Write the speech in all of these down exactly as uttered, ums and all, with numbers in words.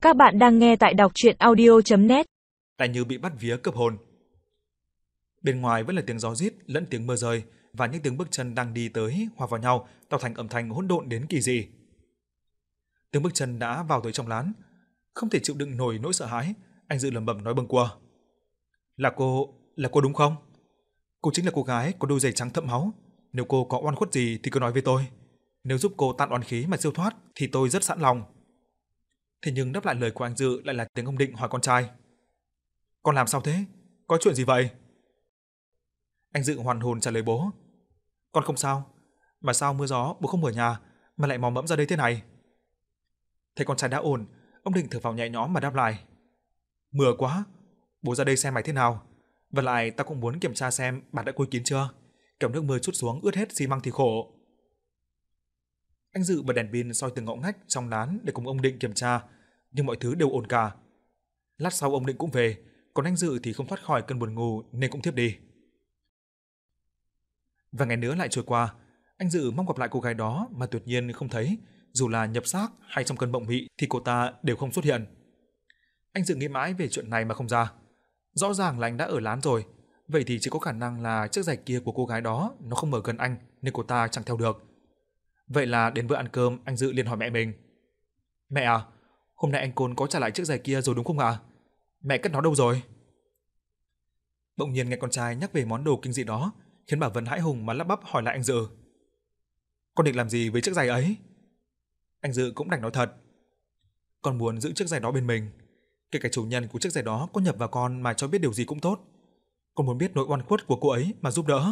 Các bạn đang nghe tại đọc truyện audio chấm net. Lại như bị bắt vía cướp hồn. Bên ngoài vẫn là tiếng gió rít lẫn tiếng mưa rơi và những tiếng bước chân đang đi tới hòa vào nhau, tạo thành âm thanh hỗn độn đến kỳ dị. Tiếng bước chân đã vào tới trong lán, không thể chịu đựng nổi nỗi sợ hãi, anh Dự lẩm bẩm nói bâng quơ: "Là cô, là cô đúng không? Cô chính là cô gái có đôi giày trắng thẫm máu. Nếu cô có oan khuất gì thì cứ nói với tôi. Nếu giúp cô tàn oán khí mà siêu thoát thì tôi rất sẵn lòng." Thế nhưng đáp lại lời của anh Dự lại là tiếng ông Định hỏi con trai: "Con làm sao thế? Có chuyện gì vậy?" Anh Dự hoàn hồn trả lời bố: "Con không sao, mà sao mưa gió bố không ở nhà mà lại mò mẫm ra đây thế này?" Thấy con trai đã ổn, ông Định thở phào nhẹ nhõm mà đáp lại: "Mưa quá, bố ra đây xem mày thế nào. Và lại ta cũng muốn kiểm tra xem bạn đã côi kín chưa, kẻo nước mưa trút xuống ướt hết xi măng thì khổ." Anh Dự bật đèn pin soi từng ngõ ngách trong lán để cùng ông Định kiểm tra, nhưng mọi thứ đều ổn cả. Lát sau ông Định cũng về, còn anh Dự thì không thoát khỏi cơn buồn ngủ nên cũng thiếp đi. Và ngày nữa lại trôi qua, anh Dự mong gặp lại cô gái đó mà tuyệt nhiên không thấy, dù là nhập xác hay trong cơn mộng mị thì cô ta đều không xuất hiện. Anh Dự nghĩ mãi về chuyện này mà không ra. Rõ ràng là anh đã ở lán rồi, vậy thì chỉ có khả năng là chiếc giày kia của cô gái đó nó không ở gần anh nên cô ta chẳng theo được. Vậy là đến bữa ăn cơm, anh Dự liền hỏi mẹ mình: "Mẹ à, hôm nay anh Côn có trả lại chiếc giày kia rồi đúng không ạ? Mẹ cất nó đâu rồi?" Bỗng nhiên nghe con trai nhắc về món đồ kinh dị đó, khiến bà Vân hãi hùng mà lắp bắp hỏi lại anh Dự: "Con định làm gì với chiếc giày ấy?" Anh Dự cũng đành nói thật: "Con muốn giữ chiếc giày đó bên mình, kể cả chủ nhân của chiếc giày đó có nhập vào con mà cho biết điều gì cũng tốt. Con muốn biết nỗi oan khuất của cô ấy mà giúp đỡ."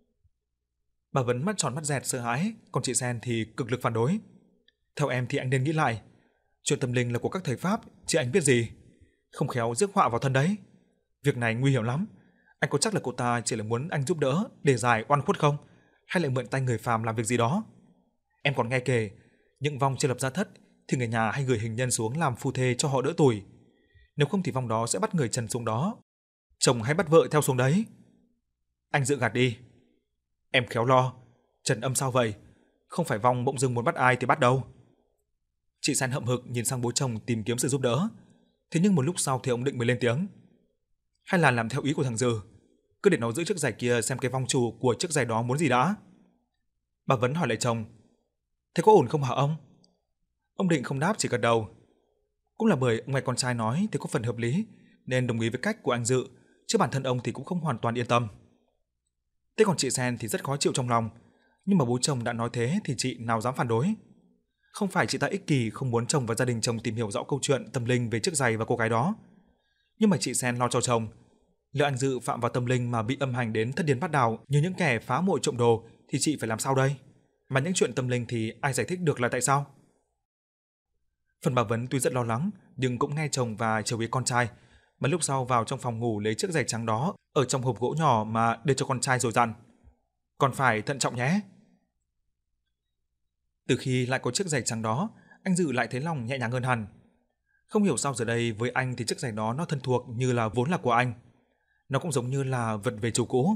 Bà Vân mắt tròn mắt dẹt sợ hãi, còn chị Sen thì cực lực phản đối: "Theo em thì anh nên nghĩ lại, chuyện tâm linh là của các thầy pháp, chứ anh biết gì, không khéo rước họa vào thân đấy. Việc này nguy hiểm lắm, anh có chắc là cô ta chỉ là muốn anh giúp đỡ để giải oan khuất không, hay lại mượn tay người phàm làm việc gì đó? Em còn nghe kể, những vong chưa lập gia thất thì người nhà hay gửi hình nhân xuống làm phu thê cho họ đỡ tủi. Nếu không thì vong đó sẽ bắt người trần xuống đó, chồng hay bắt vợ theo xuống đấy." Anh Dự gạt đi: "Em khéo lo, trần âm sao vậy? Không phải vong bỗng dưng muốn bắt ai thì bắt đâu." Chị Sen hậm hực nhìn sang bố chồng tìm kiếm sự giúp đỡ. Thế nhưng một lúc sau thì ông Định mới lên tiếng: "Hay là làm theo ý của thằng Dự, cứ để nó giữ chiếc giày kia xem cái vong chủ của chiếc giày đó muốn gì đã." Bà Vấn hỏi lại chồng: "Thế có ổn không hả ông?" Ông Định không đáp, chỉ gật đầu. Cũng là bởi ông nghe con trai nói thì có phần hợp lý nên đồng ý với cách của anh Dự, chứ bản thân ông thì cũng không hoàn toàn yên tâm. Thế còn chị Sen thì rất khó chịu trong lòng, nhưng mà bố chồng đã nói thế thì chị nào dám phản đối. Không phải chị ta ích kỷ không muốn chồng và gia đình chồng tìm hiểu rõ câu chuyện tâm linh về chiếc giày và cô gái đó, nhưng mà chị Sen lo cho chồng. Lỡ anh Dự phạm vào tâm linh mà bị âm hành đến thất điên bát đảo như những kẻ phá mộ trộm đồ thì chị phải làm sao đây? Mà những chuyện tâm linh thì ai giải thích được là tại sao? Phần bà Vấn tuy rất lo lắng nhưng cũng nghe chồng và chiều ý con trai, mà lúc sau vào trong phòng ngủ lấy chiếc giày trắng đó ở trong hộp gỗ nhỏ mà đưa cho con trai rồi dặn: "Con phải thận trọng nhé." Từ khi lại có chiếc giày trắng đó, anh Dự lại thấy lòng nhẹ nhàng hơn hẳn. Không hiểu sao giờ đây với anh thì chiếc giày đó nó thân thuộc như là vốn là của anh. Nó cũng giống như là vật về chủ cũ.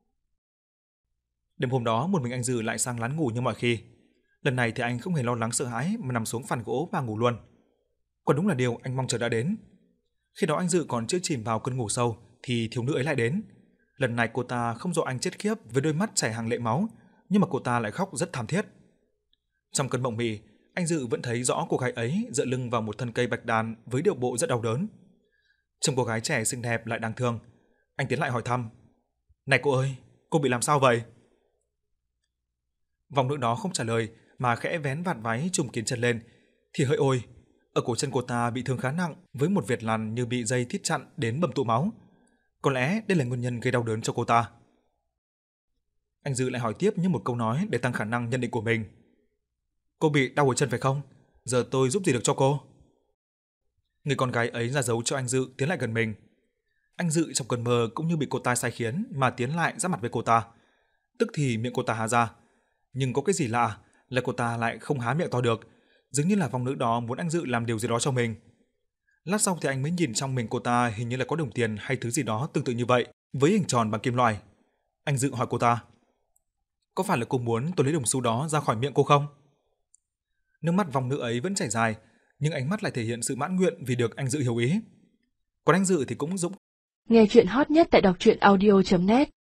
Đêm hôm đó một mình anh Dự lại sang lán ngủ như mọi khi. Lần này thì anh không hề lo lắng sợ hãi mà nằm xuống phản gỗ và ngủ luôn. Còn đúng là điều anh mong chờ đã đến. Khi đó anh Dự còn chưa chìm vào cơn ngủ sâu thì thiếu nữ ấy lại đến. Lần này cô ta không dọa anh chết khiếp với đôi mắt chảy hàng lệ máu, nhưng mà cô ta lại khóc rất thảm thiết. Trong cơn mộng mị, anh Dự vẫn thấy rõ cô gái ấy dựa lưng vào một thân cây bạch đàn với điệu bộ rất đau đớn. Trông cô gái trẻ xinh đẹp lại đáng thương, anh tiến lại hỏi thăm: "Này cô ơi, cô bị làm sao vậy?" Vòng nữ đó không trả lời mà khẽ vén vạt váy trùm kín chân lên, thì hỡi ôi, ở cổ chân cô ta bị thương khá nặng với một vệt lằn như bị dây thít chặn đến bầm tụ máu. Có lẽ đây là nguyên nhân gây đau đớn cho cô ta. Anh Dự lại hỏi tiếp như một câu nói để tăng khả năng nhận định của mình: "Cô bị đau ở chân phải không? Giờ tôi giúp gì được cho cô?" Người con gái ấy ra dấu cho anh Dự tiến lại gần mình. Anh Dự trong cơn mơ cũng như bị cô ta sai khiến mà tiến lại giáp mặt với cô ta. Tức thì miệng cô ta há ra, nhưng có cái gì lạ là cô ta lại không há miệng to được, dường như là vong nữ đó muốn anh Dự làm điều gì đó cho mình. Lát sau thì anh mới nhìn trong mình cô ta, hình như là có đồng tiền hay thứ gì đó tương tự như vậy, với hình tròn bằng kim loại. Anh Dự hỏi cô ta: "Có phải là cô muốn tôi lấy đồng xu đó ra khỏi miệng cô không?" Nước mắt vong nữ ấy vẫn chảy dài, nhưng ánh mắt lại thể hiện sự mãn nguyện vì được anh Dự hiểu ý. Còn anh Dự thì cũng dũng. Nghe chuyện hot nhất tại đọc truyện audio chấm net